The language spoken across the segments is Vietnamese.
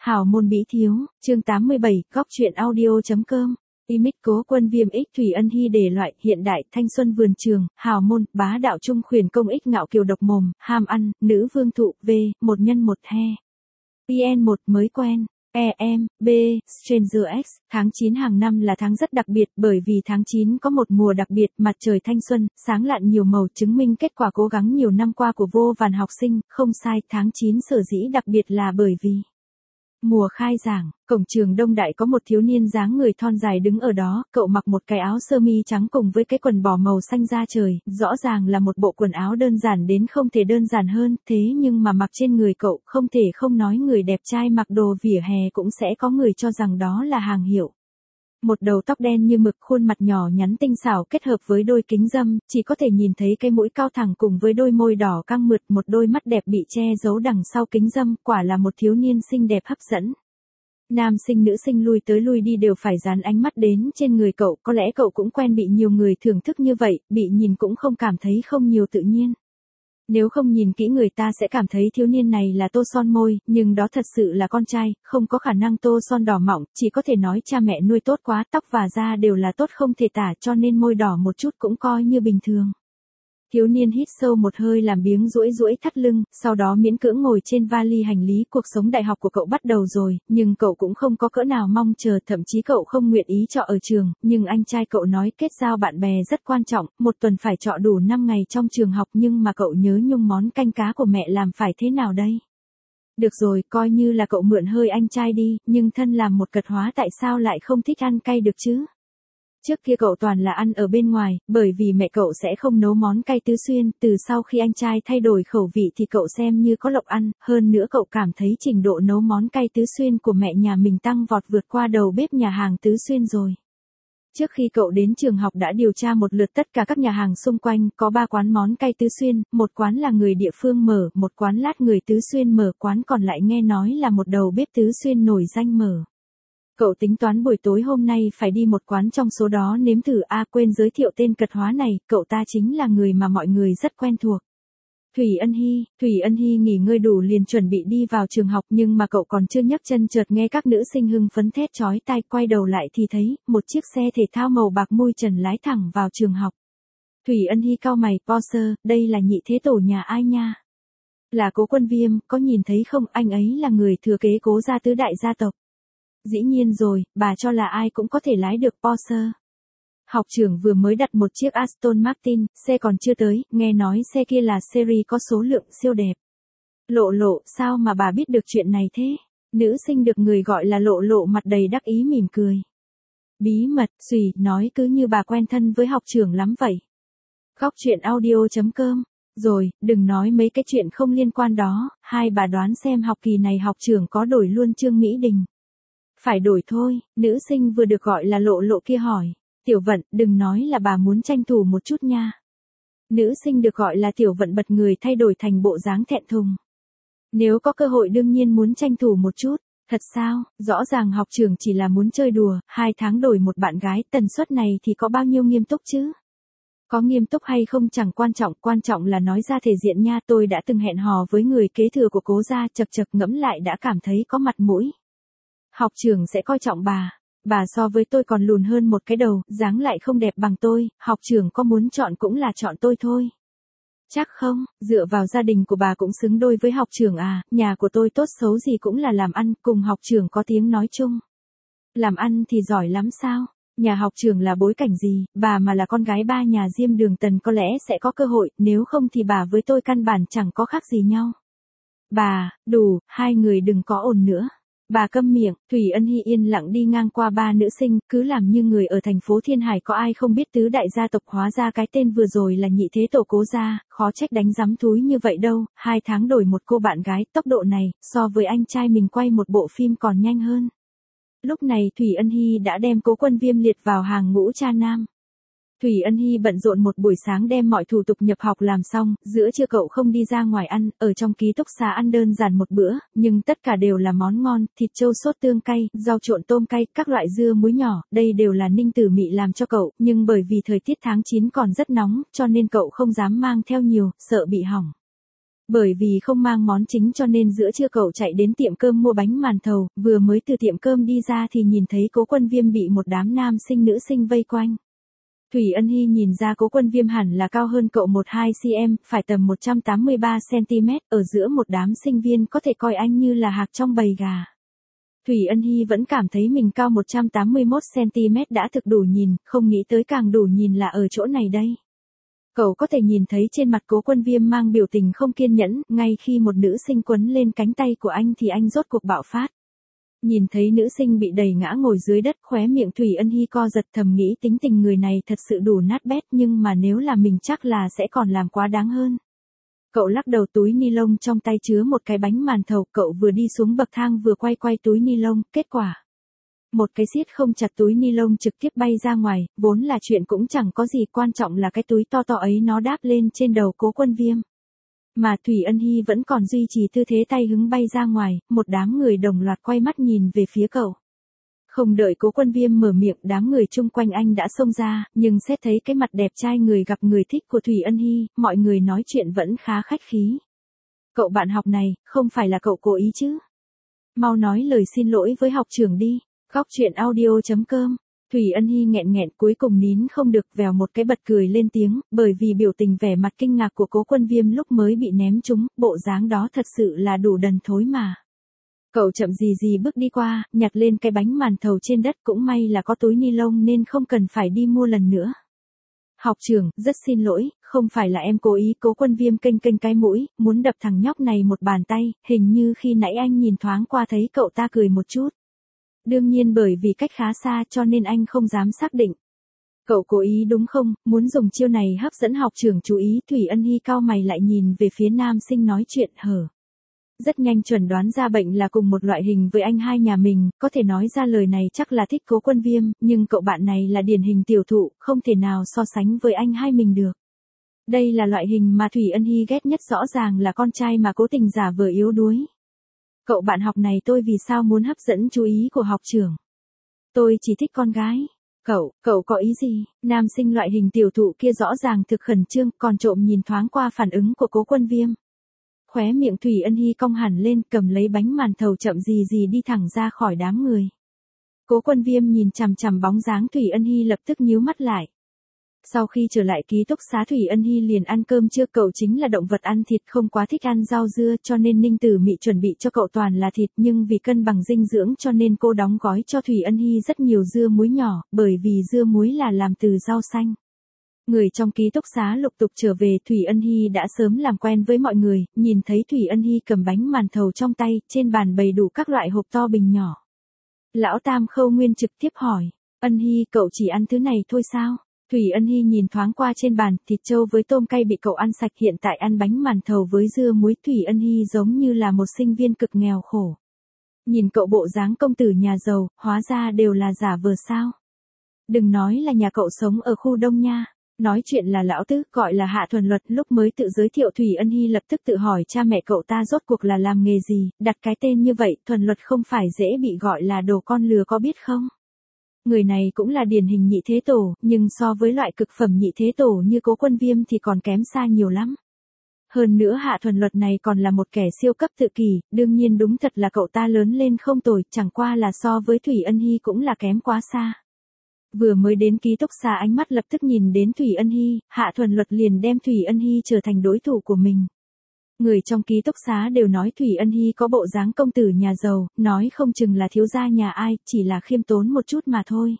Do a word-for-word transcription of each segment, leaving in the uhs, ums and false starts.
Hào môn bí thiếu, chương tám mươi bảy, góc truyện audio.com. Image Cố Quân Viêm X Thủy Ân Hy đề loại, hiện đại, thanh xuân vườn trường, hào môn, bá đạo trung khuyển công ích ngạo kiều độc mồm, ham ăn, nữ vương thụ, V, một nhân một he. pê en một mới quen. E M, B, Stranger X, tháng chín hàng năm là tháng rất đặc biệt bởi vì tháng chín có một mùa đặc biệt, mặt trời thanh xuân, sáng lạn nhiều màu chứng minh kết quả cố gắng nhiều năm qua của vô vàn học sinh, không sai, tháng chín sở dĩ đặc biệt là bởi vì mùa khai giảng, cổng trường Đông Đại có một thiếu niên dáng người thon dài đứng ở đó, cậu mặc một cái áo sơ mi trắng cùng với cái quần bò màu xanh da trời, rõ ràng là một bộ quần áo đơn giản đến không thể đơn giản hơn, thế nhưng mà mặc trên người cậu, không thể không nói người đẹp trai mặc đồ vỉa hè cũng sẽ có người cho rằng đó là hàng hiệu. Một đầu tóc đen như mực, khuôn mặt nhỏ nhắn tinh xảo kết hợp với đôi kính râm, chỉ có thể nhìn thấy cái mũi cao thẳng cùng với đôi môi đỏ căng mượt, một đôi mắt đẹp bị che giấu đằng sau kính râm, quả là một thiếu niên xinh đẹp hấp dẫn. Nam sinh nữ sinh lui tới lui đi đều phải dán ánh mắt đến trên người cậu, có lẽ cậu cũng quen bị nhiều người thưởng thức như vậy, bị nhìn cũng không cảm thấy không nhiều tự nhiên. Nếu không nhìn kỹ người ta sẽ cảm thấy thiếu niên này là tô son môi, nhưng đó thật sự là con trai, không có khả năng tô son đỏ mọng, chỉ có thể nói cha mẹ nuôi tốt quá, tóc và da đều là tốt không thể tả cho nên môi đỏ một chút cũng coi như bình thường. Thiếu niên hít sâu một hơi làm biếng duỗi duỗi thắt lưng, sau đó miễn cưỡng ngồi trên vali hành lý, cuộc sống đại học của cậu bắt đầu rồi, nhưng cậu cũng không có cỡ nào mong chờ, thậm chí cậu không nguyện ý trọ ở trường, nhưng anh trai cậu nói kết giao bạn bè rất quan trọng, một tuần phải trọ đủ năm ngày trong trường học nhưng mà cậu nhớ nhung món canh cá của mẹ làm phải thế nào đây? Được rồi, coi như là cậu mượn hơi anh trai đi, nhưng thân làm một cật hóa tại sao lại không thích ăn cay được chứ? Trước kia cậu toàn là ăn ở bên ngoài, bởi vì mẹ cậu sẽ không nấu món cay tứ xuyên, từ sau khi anh trai thay đổi khẩu vị thì cậu xem như có lộc ăn, hơn nữa cậu cảm thấy trình độ nấu món cay tứ xuyên của mẹ nhà mình tăng vọt vượt qua đầu bếp nhà hàng tứ xuyên rồi. Trước khi cậu đến trường học đã điều tra một lượt tất cả các nhà hàng xung quanh, có ba quán món cay tứ xuyên, một quán là người địa phương mở, một quán lát người tứ xuyên mở, quán còn lại nghe nói là một đầu bếp tứ xuyên nổi danh mở. Cậu tính toán buổi tối hôm nay phải đi một quán trong số đó nếm thử. A à, quên giới thiệu tên cật hóa này, cậu ta chính là người mà mọi người rất quen thuộc. Thủy Ân Hy. Thủy Ân Hy nghỉ ngơi đủ liền chuẩn bị đi vào trường học nhưng mà cậu còn chưa nhấc chân chợt nghe các nữ sinh hưng phấn thét chói tai, quay đầu lại thì thấy một chiếc xe thể thao màu bạc mui trần lái thẳng vào trường học. Thủy Ân Hy cau mày, Porsche, đây là nhị thế tổ nhà ai nha? Là Cố Quân Viêm, có nhìn thấy không, anh ấy là người thừa kế Cố gia tứ đại gia tộc. Dĩ nhiên rồi, bà cho là ai cũng có thể lái được Porsche. Học trưởng vừa mới đặt một chiếc Aston Martin, xe còn chưa tới, nghe nói xe kia là series có số lượng siêu đẹp. Lộ Lộ, sao mà bà biết được chuyện này thế? Nữ sinh được người gọi là Lộ Lộ mặt đầy đắc ý mỉm cười. Bí mật, xùy, nói cứ như bà quen thân với học trưởng lắm vậy. Góc truyện audio.com. Rồi, đừng nói mấy cái chuyện không liên quan đó, hai bà đoán xem học kỳ này học trưởng có đổi luôn Trương Mỹ Đình. Phải đổi thôi, nữ sinh vừa được gọi là Lộ Lộ kia hỏi. Tiểu Vận, đừng nói là bà muốn tranh thủ một chút nha. Nữ sinh được gọi là Tiểu Vận bật người thay đổi thành bộ dáng thẹn thùng. Nếu có cơ hội đương nhiên muốn tranh thủ một chút. Thật sao, rõ ràng học trường chỉ là muốn chơi đùa, hai tháng đổi một bạn gái, tần suất này thì có bao nhiêu nghiêm túc chứ? Có nghiêm túc hay không chẳng quan trọng, quan trọng là nói ra thể diện nha. Tôi đã từng hẹn hò với người kế thừa của Cố gia, chật chật ngẫm lại đã cảm thấy có mặt mũi. Học trưởng sẽ coi trọng bà. Bà so với tôi còn lùn hơn một cái đầu, dáng lại không đẹp bằng tôi, học trưởng có muốn chọn cũng là chọn tôi thôi. Chắc không, dựa vào gia đình của bà cũng xứng đôi với học trưởng à, nhà của tôi tốt xấu gì cũng là làm ăn, cùng học trưởng có tiếng nói chung. Làm ăn thì giỏi lắm sao? Nhà học trưởng là bối cảnh gì, bà mà là con gái ba nhà Diêm Đường Tần có lẽ sẽ có cơ hội, nếu không thì bà với tôi căn bản chẳng có khác gì nhau. Bà, đủ, hai người đừng có ồn nữa. Bà câm miệng, Thủy Ân Hy yên lặng đi ngang qua ba nữ sinh, cứ làm như người ở thành phố Thiên Hải có ai không biết tứ đại gia tộc, hóa ra cái tên vừa rồi là nhị thế tổ Cố gia, khó trách đánh giám thúi như vậy đâu, hai tháng đổi một cô bạn gái, tốc độ này, so với anh trai mình quay một bộ phim còn nhanh hơn. Lúc này Thủy Ân Hy đã đem Cố Quân Viêm liệt vào hàng ngũ cha nam. Thủy Ân Hy bận rộn một buổi sáng đem mọi thủ tục nhập học làm xong, giữa trưa cậu không đi ra ngoài ăn, ở trong ký túc xá ăn đơn giản một bữa, nhưng tất cả đều là món ngon, thịt trâu sốt tương cay, rau trộn tôm cay, các loại dưa muối nhỏ, đây đều là Ninh Tử Mị làm cho cậu, nhưng bởi vì thời tiết tháng chín còn rất nóng, cho nên cậu không dám mang theo nhiều, sợ bị hỏng. Bởi vì không mang món chính cho nên giữa trưa cậu chạy đến tiệm cơm mua bánh màn thầu, vừa mới từ tiệm cơm đi ra thì nhìn thấy Cố Quân Viêm bị một đám nam sinh nữ sinh vây quanh. Thủy Ân Hy nhìn ra Cố Quân Viêm hẳn là cao hơn cậu một hai xăng-ti-mét, phải tầm một trăm tám mươi ba xăng-ti-mét, ở giữa một đám sinh viên có thể coi anh như là hạc trong bầy gà. Thủy Ân Hy vẫn cảm thấy mình cao một trăm tám mươi mốt xăng-ti-mét đã thực đủ nhìn, không nghĩ tới càng đủ nhìn là ở chỗ này đây. Cậu có thể nhìn thấy trên mặt Cố Quân Viêm mang biểu tình không kiên nhẫn, ngay khi một nữ sinh quấn lên cánh tay của anh thì anh rốt cuộc bạo phát. Nhìn thấy nữ sinh bị đẩy ngã ngồi dưới đất, khóe miệng Thủy Ân Hy co giật, thầm nghĩ tính tình người này thật sự đủ nát bét, nhưng mà nếu là mình chắc là sẽ còn làm quá đáng hơn. Cậu lắc đầu, túi ni lông trong tay chứa một cái bánh màn thầu, cậu vừa đi xuống bậc thang vừa quay quay túi ni lông, kết quả một cái siết không chặt túi ni lông trực tiếp bay ra ngoài, vốn là chuyện cũng chẳng có gì, quan trọng là cái túi to to ấy nó đáp lên trên đầu Cố Quân Viêm. Mà Thủy Ân Hy vẫn còn duy trì tư thế tay hứng bay ra ngoài, một đám người đồng loạt quay mắt nhìn về phía cậu. Không đợi Cố Quân Viêm mở miệng, đám người chung quanh anh đã xông ra, nhưng xét thấy cái mặt đẹp trai người gặp người thích của Thủy Ân Hy, mọi người nói chuyện vẫn khá khách khí. Cậu bạn học này, không phải là cậu cố ý chứ? Mau nói lời xin lỗi với học trưởng đi. Góc truyện audio chấm com. Thủy Ân Hy nghẹn nghẹn cuối cùng nín không được, vèo một cái bật cười lên tiếng, bởi vì biểu tình vẻ mặt kinh ngạc của Cố Quân Viêm lúc mới bị ném trúng, bộ dáng đó thật sự là đủ đần thối mà. Cậu chậm gì gì bước đi qua, nhặt lên cái bánh màn thầu trên đất, cũng may là có túi ni lông nên không cần phải đi mua lần nữa. Học trưởng, rất xin lỗi, không phải là em cố ý. Cố Quân Viêm kênh kênh cái mũi, muốn đập thằng nhóc này một bàn tay, hình như khi nãy anh nhìn thoáng qua thấy cậu ta cười một chút. Đương nhiên bởi vì cách khá xa cho nên anh không dám xác định. Cậu cố ý đúng không, muốn dùng chiêu này hấp dẫn học trưởng chú ý. Thủy Ân Hy cau mày lại nhìn về phía nam sinh nói chuyện hở. Rất nhanh chuẩn đoán ra bệnh là cùng một loại hình với anh hai nhà mình, có thể nói ra lời này chắc là thích Cố Quân Viêm, nhưng cậu bạn này là điển hình tiểu thụ, không thể nào so sánh với anh hai mình được. Đây là loại hình mà Thủy Ân Hy ghét nhất, rõ ràng là con trai mà cố tình giả vờ yếu đuối. Cậu bạn học này tôi vì sao muốn hấp dẫn chú ý của học trưởng? Tôi chỉ thích con gái. Cậu, cậu có ý gì? Nam sinh loại hình tiểu thụ kia rõ ràng thực khẩn trương, còn trộm nhìn thoáng qua phản ứng của Cố Quân Viêm. Khóe miệng Thủy Ân Hy cong hẳn lên, cầm lấy bánh màn thầu chậm gì gì đi thẳng ra khỏi đám người. Cố Quân Viêm nhìn chằm chằm bóng dáng Thủy Ân Hy lập tức nhíu mắt lại. Sau khi trở lại ký túc xá Thủy Ân Hy liền ăn cơm trưa, cậu chính là động vật ăn thịt, không quá thích ăn rau dưa cho nên Ninh Tử Mị chuẩn bị cho cậu toàn là thịt, nhưng vì cân bằng dinh dưỡng cho nên cô đóng gói cho Thủy Ân Hy rất nhiều dưa muối nhỏ, bởi vì dưa muối là làm từ rau xanh. Người trong ký túc xá lục tục trở về, Thủy Ân Hy đã sớm làm quen với mọi người, nhìn thấy Thủy Ân Hy cầm bánh màn thầu trong tay, trên bàn bày đủ các loại hộp to bình nhỏ. Lão Tam Khâu Nguyên trực tiếp hỏi, Ân Hy cậu chỉ ăn thứ này thôi sao? Thủy Ân Hy nhìn thoáng qua trên bàn, thịt trâu với tôm cay bị cậu ăn sạch, hiện tại ăn bánh màn thầu với dưa muối. Thủy Ân Hy giống như là một sinh viên cực nghèo khổ. Nhìn cậu bộ dáng công tử nhà giàu, hóa ra đều là giả vờ sao? Đừng nói là nhà cậu sống ở khu Đông nha. Nói chuyện là lão tứ, gọi là Hạ Thuần Luật, lúc mới tự giới thiệu Thủy Ân Hy lập tức tự hỏi cha mẹ cậu ta rốt cuộc là làm nghề gì, đặt cái tên như vậy, Thuần Luật không phải dễ bị gọi là đồ con lừa có biết không? Người này cũng là điển hình nhị thế tổ, nhưng so với loại cực phẩm nhị thế tổ như Cố Quân Viêm thì còn kém xa nhiều lắm. Hơn nữa Hạ Thuần Luật này còn là một kẻ siêu cấp tự kỷ, đương nhiên đúng thật là cậu ta lớn lên không tồi, chẳng qua là so với Thủy Ân Hy cũng là kém quá xa. Vừa mới đến ký túc xá ánh mắt lập tức nhìn đến Thủy Ân Hy, Hạ Thuần Luật liền đem Thủy Ân Hy trở thành đối thủ của mình. Người trong ký túc xá đều nói Thủy Ân Hy có bộ dáng công tử nhà giàu, nói không chừng là thiếu gia nhà ai, chỉ là khiêm tốn một chút mà thôi.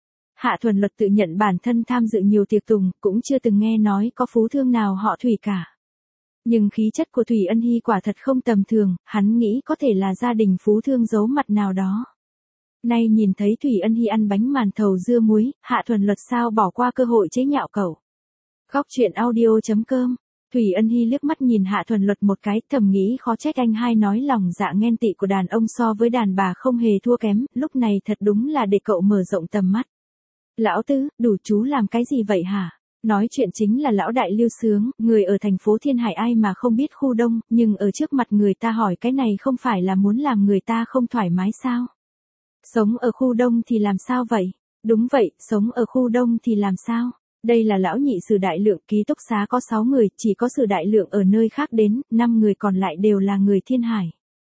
Hạ Thuần Luật tự nhận bản thân tham dự nhiều tiệc tùng, cũng chưa từng nghe nói có phú thương nào họ Thủy cả. Nhưng khí chất của Thủy Ân Hy quả thật không tầm thường, hắn nghĩ có thể là gia đình phú thương giấu mặt nào đó. Nay nhìn thấy Thủy Ân Hy ăn bánh màn thầu dưa muối, Hạ Thuần Luật sao bỏ qua cơ hội chế nhạo cậu. Góc truyện audio chấm com. Thủy Ân Hy liếc mắt nhìn Hạ Thuần Luật một cái, thầm nghĩ khó trách anh hai nói lòng dạ ghen tị của đàn ông so với đàn bà không hề thua kém, lúc này thật đúng là để cậu mở rộng tầm mắt. Lão Tứ, đủ chú làm cái gì vậy hả? Nói chuyện chính là lão đại Lưu Sướng, người ở thành phố Thiên Hải ai mà không biết khu Đông, nhưng ở trước mặt người ta hỏi cái này không phải là muốn làm người ta không thoải mái sao? Sống ở khu Đông thì làm sao vậy? Đúng vậy, sống ở khu Đông thì làm sao? Đây là lão nhị Sử Đại Lượng, ký túc xá có sáu người, chỉ có Sử Đại Lượng ở nơi khác đến, năm người còn lại đều là người Thiên Hải.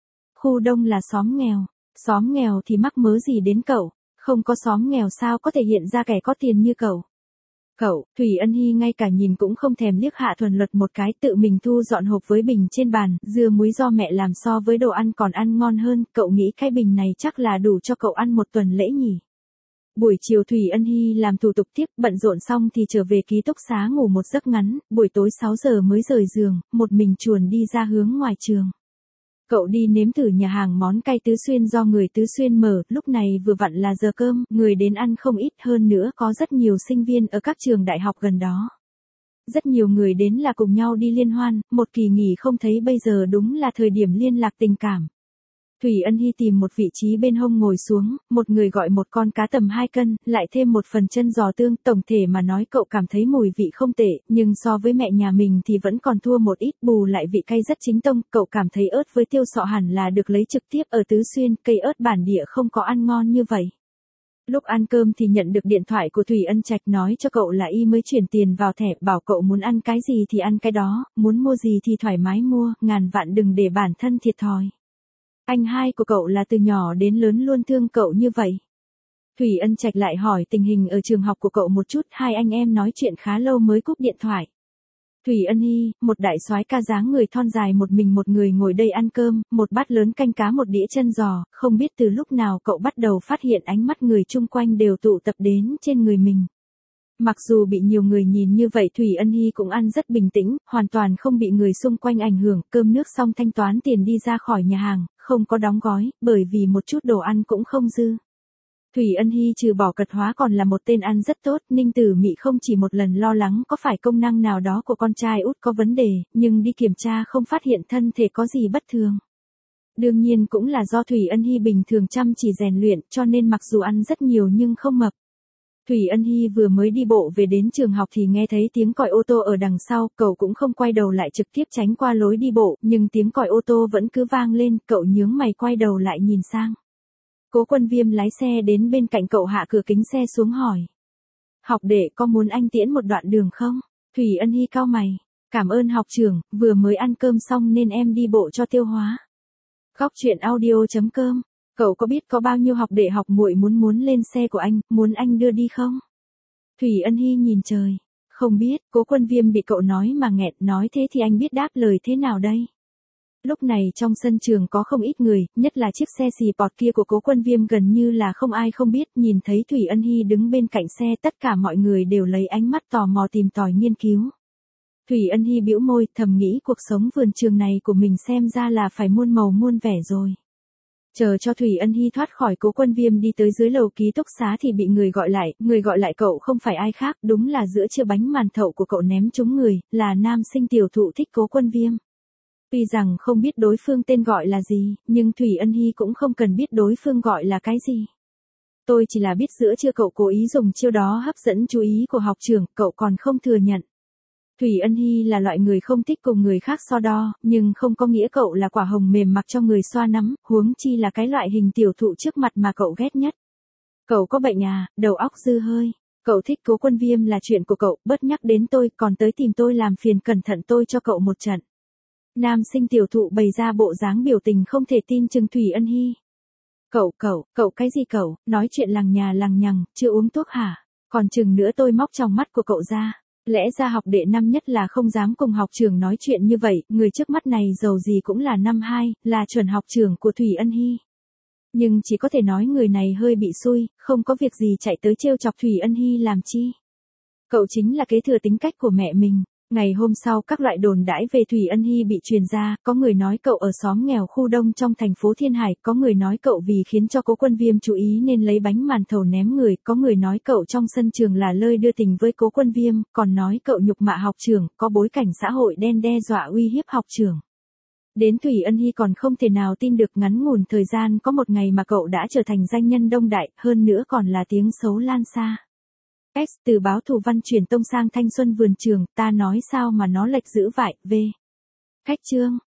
Khu Đông là xóm nghèo, xóm nghèo thì mắc mớ gì đến cậu, không có xóm nghèo sao có thể hiện ra kẻ có tiền như cậu. Cậu, Thủy Ân Hy ngay cả nhìn cũng không thèm liếc Hạ Thuần Luật một cái, tự mình thu dọn hộp với bình trên bàn, dưa muối do mẹ làm so với đồ ăn còn ăn ngon hơn, cậu nghĩ cái bình này chắc là đủ cho cậu ăn một tuần lễ nhỉ. Buổi chiều Thủy Ân Hy làm thủ tục tiếp, bận rộn xong thì trở về ký túc xá ngủ một giấc ngắn, buổi tối sáu giờ mới rời giường, một mình chuồn đi ra hướng ngoài trường. Cậu đi nếm thử nhà hàng món cay Tứ Xuyên do người Tứ Xuyên mở, lúc này vừa vặn là giờ cơm, người đến ăn không ít, hơn nữa có rất nhiều sinh viên ở các trường đại học gần đó. Rất nhiều người đến là cùng nhau đi liên hoan, một kỳ nghỉ không thấy bây giờ đúng là thời điểm liên lạc tình cảm. Thủy Ân Hy tìm một vị trí bên hông ngồi xuống, một người gọi một con cá tầm hai cân, lại thêm một phần chân giò tương, tổng thể mà nói cậu cảm thấy mùi vị không tệ, nhưng so với mẹ nhà mình thì vẫn còn thua một ít, bù lại vị cay rất chính tông, cậu cảm thấy ớt với tiêu sọ hẳn là được lấy trực tiếp ở Tứ Xuyên, cây ớt bản địa không có ăn ngon như vậy. Lúc ăn cơm thì nhận được điện thoại của Thủy Ân Trạch nói cho cậu là y mới chuyển tiền vào thẻ, bảo cậu muốn ăn cái gì thì ăn cái đó, muốn mua gì thì thoải mái mua, ngàn vạn đừng để bản thân thiệt thòi. Anh hai của cậu là từ nhỏ đến lớn luôn thương cậu như vậy. Thủy Ân Trạch lại hỏi tình hình ở trường học của cậu một chút, hai anh em nói chuyện khá lâu mới cúp điện thoại. Thủy Ân Hy, một đại soái ca dáng người thon dài một mình một người ngồi đây ăn cơm, một bát lớn canh cá một đĩa chân giò, không biết từ lúc nào cậu bắt đầu phát hiện ánh mắt người chung quanh đều tụ tập đến trên người mình. Mặc dù bị nhiều người nhìn như vậy Thủy Ân Hy cũng ăn rất bình tĩnh, hoàn toàn không bị người xung quanh ảnh hưởng, cơm nước xong thanh toán tiền đi ra khỏi nhà hàng, không có đóng gói, bởi vì một chút đồ ăn cũng không dư. Thủy Ân Hy trừ bỏ cật hóa còn là một tên ăn rất tốt, Ninh Tử Mị không chỉ một lần lo lắng có phải công năng nào đó của con trai út có vấn đề, nhưng đi kiểm tra không phát hiện thân thể có gì bất thường. Đương nhiên cũng là do Thủy Ân Hy bình thường chăm chỉ rèn luyện, cho nên mặc dù ăn rất nhiều nhưng không mập. Thủy Ân Hy vừa mới đi bộ về đến trường học thì nghe thấy tiếng còi ô tô ở đằng sau, cậu cũng không quay đầu lại trực tiếp tránh qua lối đi bộ, nhưng tiếng còi ô tô vẫn cứ vang lên, cậu nhướng mày quay đầu lại nhìn sang. Cố Quân Viêm lái xe đến bên cạnh cậu, hạ cửa kính xe xuống hỏi. Học đệ có muốn anh tiễn một đoạn đường không? Thủy Ân Hy cau mày. Cảm ơn học trưởng, vừa mới ăn cơm xong nên em đi bộ cho tiêu hóa. Góc truyện audio chấm com. Cậu có biết có bao nhiêu học đệ học muội muốn muốn lên xe của anh, muốn anh đưa đi không? Thủy Ân Hy nhìn trời. Không biết, Cố Quân Viêm bị cậu nói mà nghẹn, nói thế thì anh biết đáp lời thế nào đây? Lúc này trong sân trường có không ít người, nhất là chiếc xe xì pọt kia của Cố Quân Viêm gần như là không ai không biết, nhìn thấy Thủy Ân Hy đứng bên cạnh xe tất cả mọi người đều lấy ánh mắt tò mò tìm tòi nghiên cứu. Thủy Ân Hy bĩu môi, thầm nghĩ cuộc sống vườn trường này của mình xem ra là phải muôn màu muôn vẻ rồi. Chờ cho Thủy Ân Hy thoát khỏi Cố Quân Viêm đi tới dưới lầu ký túc xá thì bị người gọi lại, người gọi lại cậu không phải ai khác, đúng là giữa trưa bánh màn thậu của cậu ném trúng người, là nam sinh tiểu thụ thích Cố Quân Viêm. Tuy rằng không biết đối phương tên gọi là gì, nhưng Thủy Ân Hy cũng không cần biết đối phương gọi là cái gì. Tôi chỉ là biết giữa trưa cậu cố ý dùng chiêu đó hấp dẫn chú ý của học trưởng, cậu còn không thừa nhận. Thủy Ân Hy là loại người không thích cùng người khác so đo, nhưng không có nghĩa cậu là quả hồng mềm mặc cho người xoa nắm, huống chi là cái loại hình tiểu thụ trước mặt mà cậu ghét nhất. Cậu có bệnh à, đầu óc dư hơi. Cậu thích Cố Quân Viêm là chuyện của cậu, bớt nhắc đến tôi, còn tới tìm tôi làm phiền cẩn thận tôi cho cậu một trận. Nam sinh tiểu thụ bày ra bộ dáng biểu tình không thể tin chừng Thủy Ân Hy. Cậu, cậu, cậu cái gì cậu, nói chuyện lằng nhà lằng nhằng, chưa uống thuốc hả? Còn chừng nữa tôi móc trong mắt của cậu ra. Lẽ ra học đệ năm nhất là không dám cùng học trưởng nói chuyện như vậy, người trước mắt này dầu gì cũng là năm hai, là chuẩn học trưởng của Thủy Ân Hy. Nhưng chỉ có thể nói người này hơi bị xui, không có việc gì chạy tới trêu chọc Thủy Ân Hy làm chi. Cậu chính là kế thừa tính cách của mẹ mình. Ngày hôm sau các loại đồn đãi về Thủy Ân Hy bị truyền ra, có người nói cậu ở xóm nghèo khu đông trong thành phố Thiên Hải, có người nói cậu vì khiến cho Cố Quân Viêm chú ý nên lấy bánh màn thầu ném người, có người nói cậu trong sân trường là lơi đưa tình với Cố Quân Viêm, còn nói cậu nhục mạ học trưởng, có bối cảnh xã hội đen đe dọa uy hiếp học trưởng. Đến Thủy Ân Hy còn không thể nào tin được ngắn ngủn thời gian có một ngày mà cậu đã trở thành danh nhân đông đại, hơn nữa còn là tiếng xấu lan xa. X từ báo Thù Văn truyền tông sang thanh xuân vườn trường, ta nói sao mà nó lệch dữ vậy, V. Cách chương.